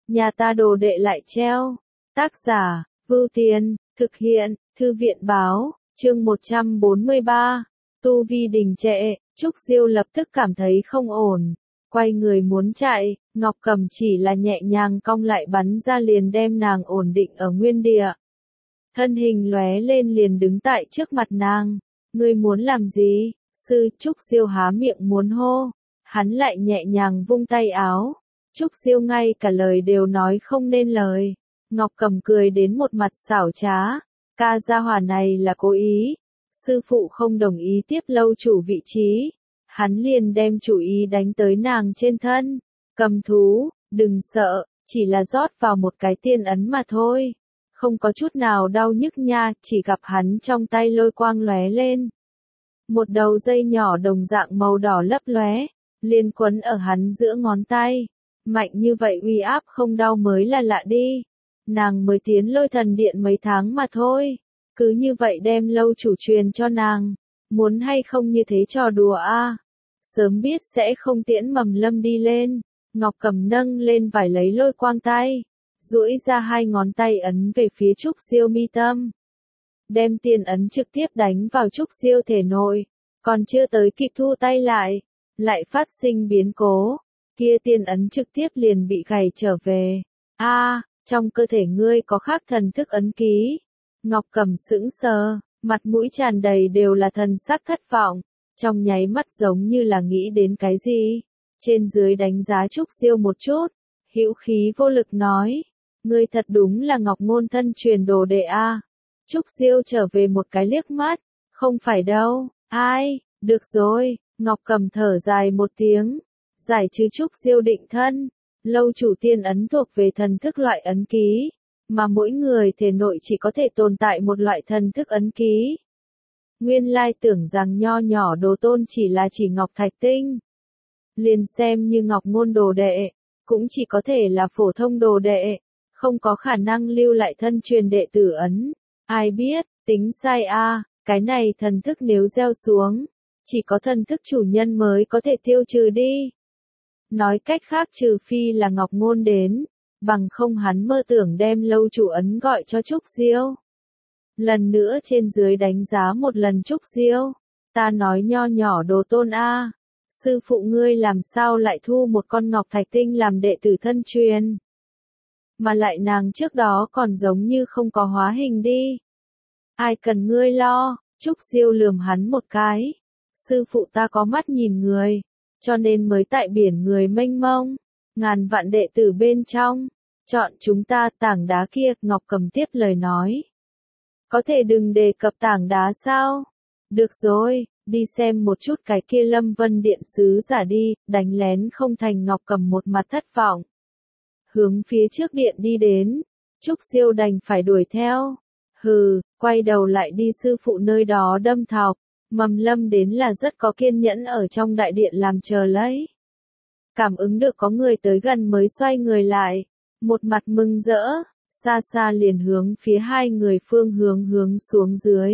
nhà ta đồ đệ lại treo. Tác giả, Vưu Tiên, thực hiện, Thư viện báo, chương 143, tu vi đình trệ, Trúc Diêu lập tức cảm thấy không ổn, quay người muốn chạy, Ngọc Cầm chỉ là nhẹ nhàng cong lại bắn ra liền đem nàng ổn định ở nguyên địa. Thân hình lóe lên liền đứng tại trước mặt nàng, ngươi muốn làm gì? Sư Trúc Diêu há miệng muốn hô, hắn lại nhẹ nhàng vung tay áo. Trúc Diêu ngay cả lời đều nói không nên lời. Ngọc Cầm cười đến một mặt xảo trá, ca gia hỏa này là cố ý. Sư phụ không đồng ý tiếp lâu chủ vị trí, hắn liền đem chủ ý đánh tới nàng trên thân. Cầm thú, đừng sợ, chỉ là rót vào một cái tiên ấn mà thôi. Không có chút nào đau nhức nha, chỉ gặp hắn trong tay lôi quang lóe lên. Một đầu dây nhỏ đồng dạng màu đỏ lấp lóe, liền quấn ở hắn giữa ngón tay. Mạnh như vậy uy áp không đau mới là lạ đi. Nàng mới tiến Lôi Thần Điện mấy tháng mà thôi. Cứ như vậy đem lâu chủ truyền cho nàng. Muốn hay không như thế trò đùa a? Sớm biết sẽ không tiễn Mầm Lâm đi lên. Ngọc Cầm nâng lên vải lấy lôi quang tay, duỗi ra hai ngón tay ấn về phía Trúc Diêu mi tâm. Đem tiên ấn trực tiếp đánh vào Trúc Diêu thể nội, còn chưa tới kịp thu tay lại phát sinh biến cố, kia tiên ấn trực tiếp liền bị gảy trở về. A, trong cơ thể ngươi có khắc thần thức ấn ký. Ngọc Cầm sững sờ, mặt mũi tràn đầy đều là thần sắc thất vọng, trong nháy mắt giống như là nghĩ đến cái gì. Trên dưới đánh giá Trúc Diêu một chút, hữu khí vô lực nói, ngươi thật đúng là Ngọc Ngôn thân truyền đồ đệ a. Trúc Diêu trở về một cái liếc mắt, không phải đâu, ai, được rồi, Ngọc Cầm thở dài một tiếng, giải trừ Trúc Diêu định thân, lâu chủ tiên ấn thuộc về thần thức loại ấn ký, mà mỗi người thể nội chỉ có thể tồn tại một loại thần thức ấn ký. Nguyên lai tưởng rằng nho nhỏ đồ tôn chỉ là chỉ Ngọc Thạch Tinh. Liền xem như Ngọc Ngôn đồ đệ, cũng chỉ có thể là phổ thông đồ đệ, không có khả năng lưu lại thân truyền đệ tử ấn. Ai biết, tính sai a, cái này thần thức nếu gieo xuống, chỉ có thần thức chủ nhân mới có thể tiêu trừ đi. Nói cách khác trừ phi là Ngọc Ngôn đến, bằng không hắn mơ tưởng đem lâu chủ ấn gọi cho Trúc Diêu. Lần nữa trên dưới đánh giá một lần Trúc Diêu, ta nói nho nhỏ đồ tôn a. Sư phụ ngươi làm sao lại thu một con Ngọc Thạch Tinh làm đệ tử thân truyền? Mà lại nàng trước đó còn giống như không có hóa hình đi. Ai cần ngươi lo, Trúc Diêu lườm hắn một cái. Sư phụ ta có mắt nhìn người, cho nên mới tại biển người mênh mông, ngàn vạn đệ tử bên trong, chọn chúng ta tảng đá kia, Ngọc Cầm tiếp lời nói. Có thể đừng đề cập tảng đá sao? Được rồi. Đi xem một chút cái kia Lâm Vân Điện sứ giả đi, đánh lén không thành. Ngọc Cầm một mặt thất vọng. Hướng phía trước điện đi đến, Trúc Diêu đành phải đuổi theo. Hừ, quay đầu lại đi sư phụ nơi đó đâm thọc. Mầm Lâm đến là rất có kiên nhẫn ở trong đại điện làm chờ lấy. Cảm ứng được có người tới gần mới xoay người lại, một mặt mừng rỡ, xa xa liền hướng phía hai người phương hướng xuống dưới.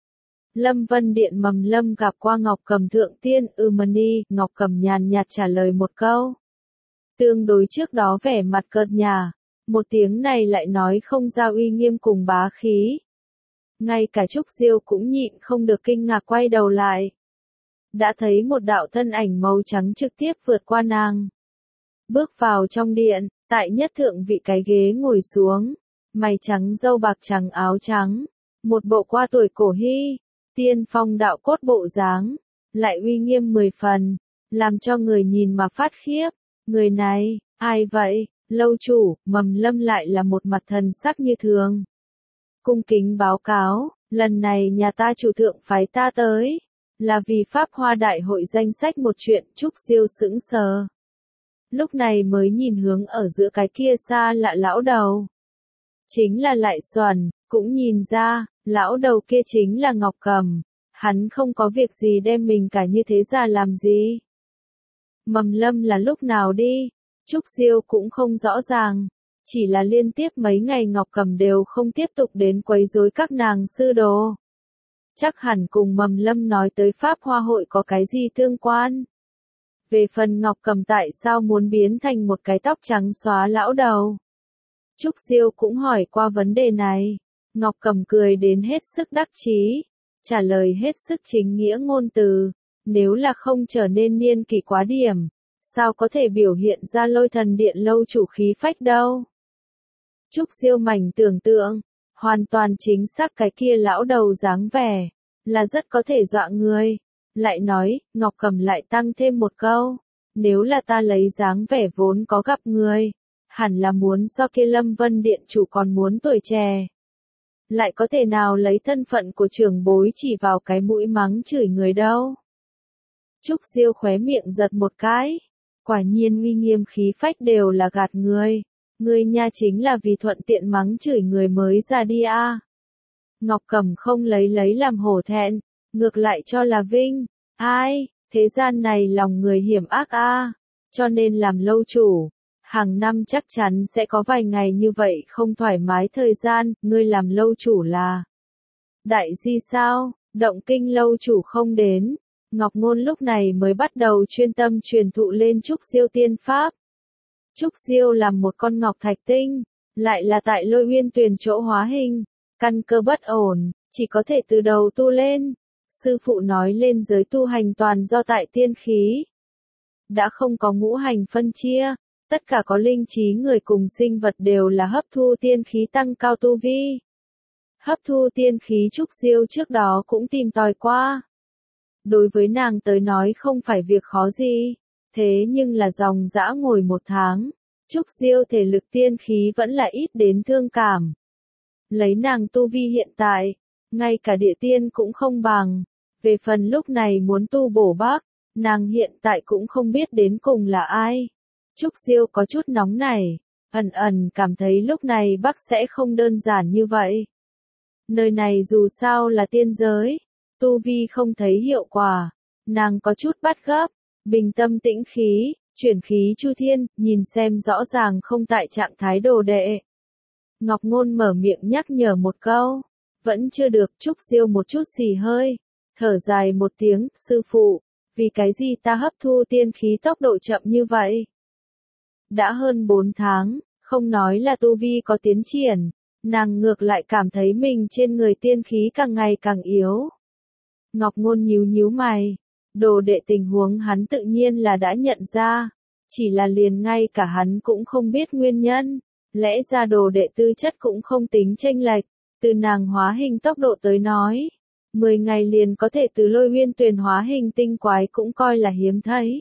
Lâm Vân Điện Mầm Lâm gặp qua Ngọc Cầm thượng tiên Mani, Ngọc Cầm nhàn nhạt trả lời một câu. Tương đối trước đó vẻ mặt cợt nhả, một tiếng này lại nói không ra uy nghiêm cùng bá khí. Ngay cả Trúc Diêu cũng nhịn không được kinh ngạc quay đầu lại. Đã thấy một đạo thân ảnh màu trắng trực tiếp vượt qua nàng. Bước vào trong điện, tại nhất thượng vị cái ghế ngồi xuống, mày trắng râu bạc trắng áo trắng, một bộ qua tuổi cổ hy. Tiên phong đạo cốt bộ dáng, lại uy nghiêm 10 phần, làm cho người nhìn mà phát khiếp. Người này, ai vậy? Lâu chủ, Mầm Lâm lại là một mặt thần sắc như thường. Cung kính báo cáo, lần này nhà ta chủ thượng phái ta tới, là vì Pháp Hoa Đại hội danh sách một chuyện. Trúc Diêu sững sờ. Lúc này mới nhìn hướng ở giữa cái kia xa lạ lão đầu. Chính là Lại Xuẩn, cũng nhìn ra, lão đầu kia chính là Ngọc Cầm, hắn không có việc gì đem mình cả như thế ra làm gì. Mầm Lâm là lúc nào đi, Trúc Diêu cũng không rõ ràng, chỉ là liên tiếp mấy ngày Ngọc Cầm đều không tiếp tục đến quấy rối các nàng sư đồ. Chắc hẳn cùng Mầm Lâm nói tới Pháp Hoa hội có cái gì tương quan. Về phần Ngọc Cầm tại sao muốn biến thành một cái tóc trắng xóa lão đầu, Trúc Diêu cũng hỏi qua vấn đề này. Ngọc Cầm cười đến hết sức đắc chí, trả lời hết sức chính nghĩa ngôn từ. Nếu là không trở nên niên kỷ quá điểm, sao có thể biểu hiện ra Lôi Thần Điện lâu chủ khí phách đâu. Trúc Diêu mảnh tưởng tượng, hoàn toàn chính xác cái kia lão đầu dáng vẻ, là rất có thể dọa người. Lại nói, Ngọc Cầm lại tăng thêm một câu, nếu là ta lấy dáng vẻ vốn có gặp người, hẳn là muốn do kia Lâm Vân Điện chủ còn muốn tuổi trẻ. Lại có thể nào lấy thân phận của trưởng bối chỉ vào cái mũi mắng chửi người đâu. Trúc Diêu khóe miệng giật một cái, quả nhiên uy nghiêm khí phách đều là gạt người. Ngươi nha chính là vì thuận tiện mắng chửi người mới ra đi a. Ngọc Cầm không lấy làm hổ thẹn, ngược lại cho là vinh. Ai, thế gian này lòng người hiểm ác a, cho nên làm lâu chủ, hàng năm chắc chắn sẽ có vài ngày như vậy không thoải mái thời gian, ngươi làm lâu chủ là đại di sao, động kinh lâu chủ không đến. Ngọc Ngôn lúc này mới bắt đầu chuyên tâm truyền thụ lên Trúc Diêu tiên pháp. Trúc Diêu làm một con ngọc thạch tinh, lại là tại Lôi Uyên Tuyền chỗ hóa hình, căn cơ bất ổn, chỉ có thể từ đầu tu lên. Sư phụ nói lên giới tu hành toàn do tại tiên khí. Đã không có ngũ hành phân chia, tất cả có linh trí người cùng sinh vật đều là hấp thu tiên khí tăng cao tu vi. Hấp thu tiên khí Trúc Diêu trước đó cũng tìm tòi qua. Đối với nàng tới nói không phải việc khó gì, thế nhưng là dòng dã ngồi 1 tháng, Trúc Diêu thể lực tiên khí vẫn là ít đến thương cảm. Lấy nàng tu vi hiện tại, ngay cả địa tiên cũng không bằng. Về phần lúc này muốn tu bổ Bắc, nàng hiện tại cũng không biết đến cùng là ai. Trúc Diêu có chút nóng nảy, ẩn cảm thấy lúc này Bắc sẽ không đơn giản như vậy. Nơi này dù sao là tiên giới, tu vi không thấy hiệu quả, nàng có chút bắt gấp, bình tâm tĩnh khí, chuyển khí chu thiên, nhìn xem rõ ràng không tại trạng thái đồ đệ. Ngọc Ngôn mở miệng nhắc nhở một câu, vẫn chưa được. Trúc Diêu một chút xì hơi, thở dài một tiếng, sư phụ, vì cái gì ta hấp thu tiên khí tốc độ chậm như vậy? Đã hơn 4 tháng, không nói là tu vi có tiến triển, nàng ngược lại cảm thấy mình trên người tiên khí càng ngày càng yếu. Ngọc Ngôn nhíu mày, đồ đệ tình huống hắn tự nhiên là đã nhận ra, chỉ là liền ngay cả hắn cũng không biết nguyên nhân, lẽ ra đồ đệ tư chất cũng không tính chênh lệch, từ nàng hóa hình tốc độ tới nói, 10 ngày liền có thể từ Lôi Uyên Tuyền hóa hình tinh quái cũng coi là hiếm thấy.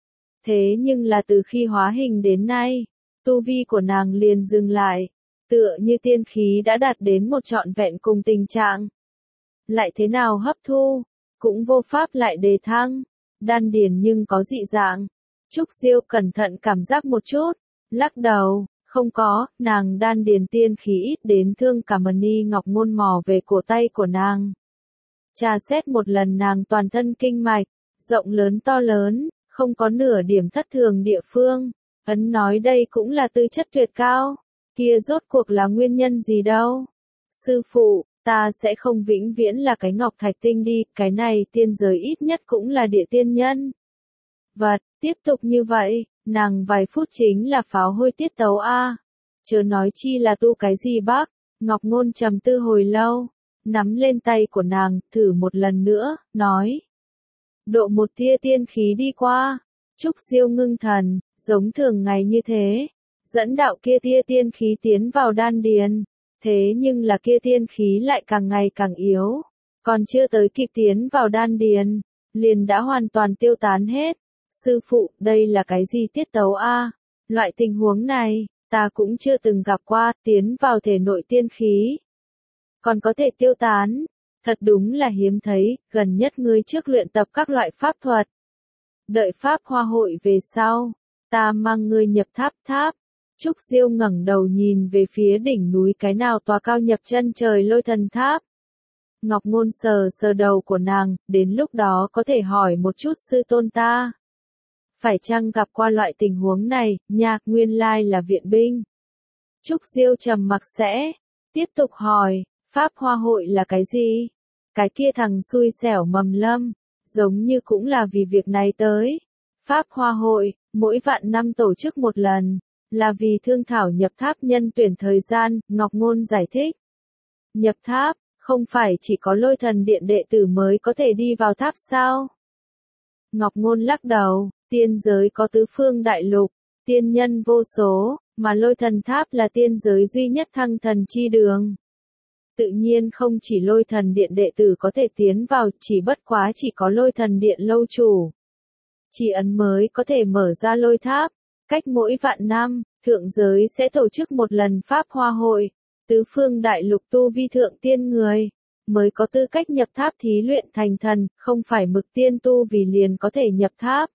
Thế nhưng là từ khi hóa hình đến nay, tu vi của nàng liền dừng lại, tựa như tiên khí đã đạt đến một trọn vẹn cùng tình trạng. Lại thế nào hấp thu, cũng vô pháp lại đề thăng, đan điền nhưng có dị dạng. Trúc Diêu cẩn thận cảm giác một chút, lắc đầu, không có, nàng đan điền tiên khí ít đến thương cả Mani Ngọc Ngôn mò về cổ tay của nàng. Trà xét một lần nàng toàn thân kinh mạch, rộng lớn to lớn, không có nửa điểm thất thường địa phương. Ấn nói đây cũng là tư chất tuyệt cao, kia rốt cuộc là nguyên nhân gì đâu. Sư phụ, ta sẽ không vĩnh viễn là cái ngọc thạch tinh đi, cái này tiên giới ít nhất cũng là địa tiên nhân. Vật, tiếp tục như vậy, nàng vài phút chính là pháo hôi tiết tấu a. Chớ nói chi là tu cái gì bác. Ngọc Ngôn trầm tư hồi lâu, nắm lên tay của nàng, thử một lần nữa, nói. Độ một tia tiên khí đi qua. Trúc Diêu ngưng thần, giống thường ngày như thế, dẫn đạo kia tia tiên khí tiến vào đan điền. Thế nhưng là kia tiên khí lại càng ngày càng yếu, còn chưa tới kịp tiến vào đan điền, liền đã hoàn toàn tiêu tán hết. Sư phụ, đây là cái gì tiết tấu a? Loại tình huống này, ta cũng chưa từng gặp qua, tiến vào thể nội tiên khí. Còn có thể tiêu tán, thật đúng là hiếm thấy, gần nhất ngươi trước luyện tập các loại pháp thuật. Đợi pháp hoa hội về sau, ta mang ngươi nhập tháp. Trúc Diêu ngẩng đầu nhìn về phía đỉnh núi cái nào tòa cao nhập chân trời Lôi Thần Tháp. Ngọc Ngôn sờ đầu của nàng, đến lúc đó có thể hỏi một chút sư tôn ta. Phải chăng gặp qua loại tình huống này, nha, nguyên lai là viện binh. Trúc Diêu trầm mặc sẽ, tiếp tục hỏi, pháp hoa hội là cái gì? Cái kia thằng xui xẻo Mầm Lâm, giống như cũng là vì việc này tới. Pháp hoa hội, mỗi vạn năm tổ chức một lần, Là vì thương thảo nhập tháp nhân tuyển thời gian, Ngọc Ngôn giải thích. Nhập tháp, không phải chỉ có Lôi Thần Điện đệ tử mới có thể đi vào tháp sao? Ngọc Ngôn lắc đầu, tiên giới có tứ phương đại lục, tiên nhân vô số, mà Lôi Thần Tháp là tiên giới duy nhất thăng thần chi đường. Tự nhiên không chỉ Lôi Thần Điện đệ tử có thể tiến vào, chỉ bất quá chỉ có Lôi Thần Điện lâu chủ. Chỉ ấn mới có thể mở ra lôi tháp. Cách mỗi vạn năm, thượng giới sẽ tổ chức một lần Pháp Hoa Hội, tứ phương đại lục tu vi thượng tiên người, mới có tư cách nhập tháp thí luyện thành thần, không phải mực tiên tu vì liền có thể nhập tháp.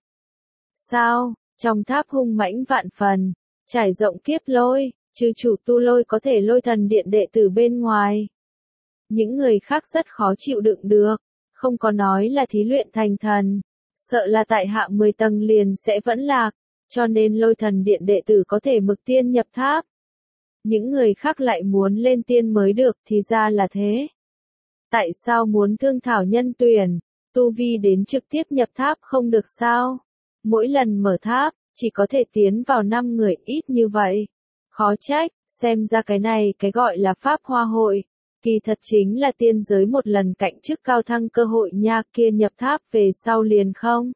Sao, trong tháp hung mãnh vạn phần, trải rộng kiếp lôi, trừ chủ tu lôi có thể Lôi Thần Điện đệ tử bên ngoài. Những người khác rất khó chịu đựng được, không có nói là thí luyện thành thần, sợ là tại hạ 10 tầng liền sẽ vẫn lạc, cho nên Lôi Thần Điện đệ tử có thể mực tiên nhập tháp. Những người khác lại muốn lên tiên mới được, thì ra là thế. Tại sao muốn thương thảo nhân tuyển, tu vi đến trực tiếp nhập tháp không được sao? Mỗi lần mở tháp, chỉ có thể tiến vào 5 người, ít như vậy. Khó trách, xem ra cái này cái gọi là Pháp Hoa Hội. Kỳ thật chính là tiên giới một lần cạnh chức cao thăng cơ hội nha, kia nhập tháp về sau liền không?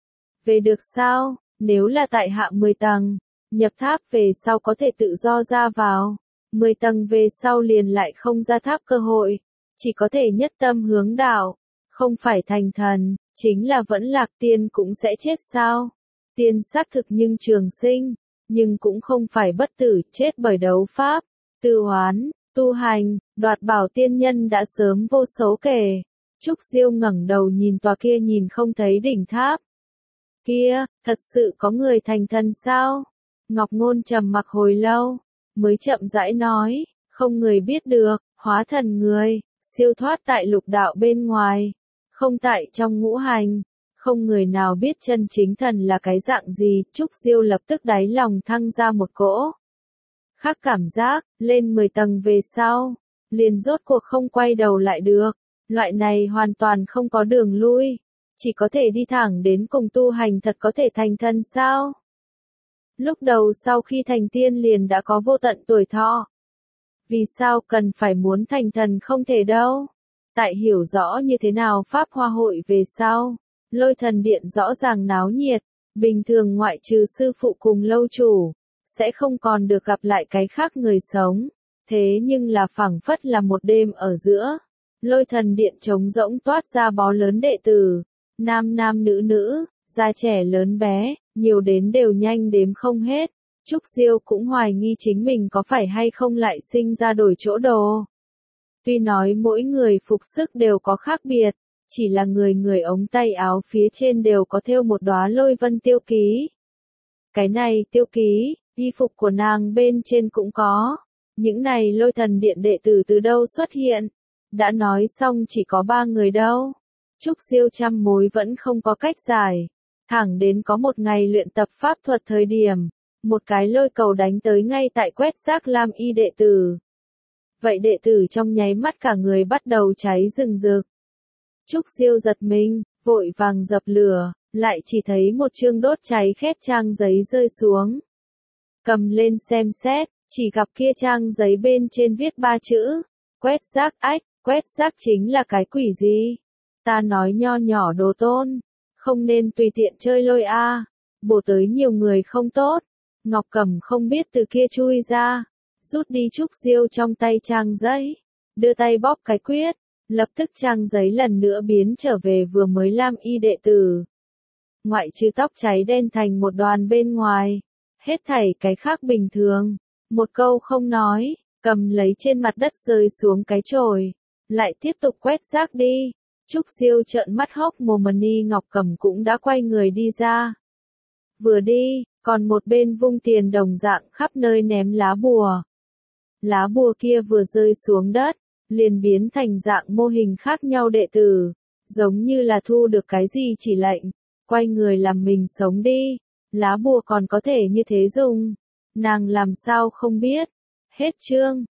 Về được sao? Nếu là tại hạ 10 tầng, nhập tháp về sau có thể tự do ra vào. 10 tầng về sau liền lại không ra tháp cơ hội. Chỉ có thể nhất tâm hướng đạo. Không phải thành thần, chính là vẫn lạc, tiên cũng sẽ chết sao? Tiên xác thực nhưng trường sinh, nhưng cũng không phải bất tử, chết bởi đấu pháp, tư oán, tu hành, đoạt bảo tiên nhân đã sớm vô số kể. Trúc Diêu ngẩng đầu nhìn tòa kia nhìn không thấy đỉnh tháp. Kia, thật sự có người thành thần sao? Ngọc Ngôn trầm mặc hồi lâu, mới chậm rãi nói, không người biết được, hóa thần người, siêu thoát tại lục đạo bên ngoài, không tại trong ngũ hành, không người nào biết chân chính thần là cái dạng gì. Trúc Diêu lập tức đáy lòng thăng ra một cỗ khác cảm giác, lên 10 tầng về sau, liền rốt cuộc không quay đầu lại được, loại này hoàn toàn không có đường lui, chỉ có thể đi thẳng đến cùng tu hành. Thật có thể thành thần sao? Lúc đầu sau khi thành tiên liền đã có vô tận tuổi thọ. Vì sao cần phải muốn thành thần không thể đâu? Tại hiểu rõ như thế nào Pháp Hoa Hội về sau, Lôi Thần Điện rõ ràng náo nhiệt, bình thường ngoại trừ sư phụ cùng lâu chủ, sẽ không còn được gặp lại cái khác người sống. Thế nhưng là phảng phất là một đêm ở giữa, Lôi Thần Điện trống rỗng toát ra bó lớn đệ tử, nam nam nữ nữ, già trẻ lớn bé, nhiều đến đều nhanh đếm không hết. Trúc Diêu cũng hoài nghi chính mình có phải hay không lại sinh ra đổi chỗ đồ. Tuy nói mỗi người phục sức đều có khác biệt, chỉ là người người ống tay áo phía trên đều có thêu một đóa lôi vân tiêu ký. Cái này tiêu ký, y phục của nàng bên trên cũng có. Những này Lôi Thần Điện đệ tử từ đâu xuất hiện? Đã nói xong chỉ có 3 người đâu. Trúc Diêu trăm mối vẫn không có cách giải. Thẳng đến có một ngày luyện tập pháp thuật thời điểm, một cái lôi cầu đánh tới ngay tại quét rác lam y đệ tử. Vậy đệ tử trong nháy mắt cả người bắt đầu cháy rừng rực. Trúc Diêu giật mình, vội vàng dập lửa, lại chỉ thấy một chương đốt cháy khét trang giấy rơi xuống. Cầm lên xem xét, chỉ gặp kia trang giấy bên trên viết 3 chữ, quét rác ách. Quét rác chính là cái quỷ gì? Ta nói nho nhỏ đồ tôn, không nên tùy tiện chơi lôi a, bổ tới nhiều người không tốt. Ngọc Cẩm không biết từ kia chui ra, rút đi Trúc Diêu trong tay trang giấy, đưa tay bóp cái quyết, lập tức trang giấy lần nữa biến trở về vừa mới lam y đệ tử. Ngoại trừ tóc cháy đen thành một đoàn bên ngoài, hết thảy cái khác bình thường, một câu không nói, cầm lấy trên mặt đất rơi xuống cái chổi, lại tiếp tục quét rác đi. Trúc Diêu trợn mắt hốc mồm, Ni Ngọc Cẩm cũng đã quay người đi ra. Vừa đi, còn một bên vung tiền đồng dạng khắp nơi ném lá bùa. Lá bùa kia vừa rơi xuống đất, liền biến thành dạng mô hình khác nhau đệ tử, giống như là thu được cái gì chỉ lệnh, quay người làm mình sống đi. Lá bùa còn có thể như thế dùng, nàng làm sao không biết. Hết chương.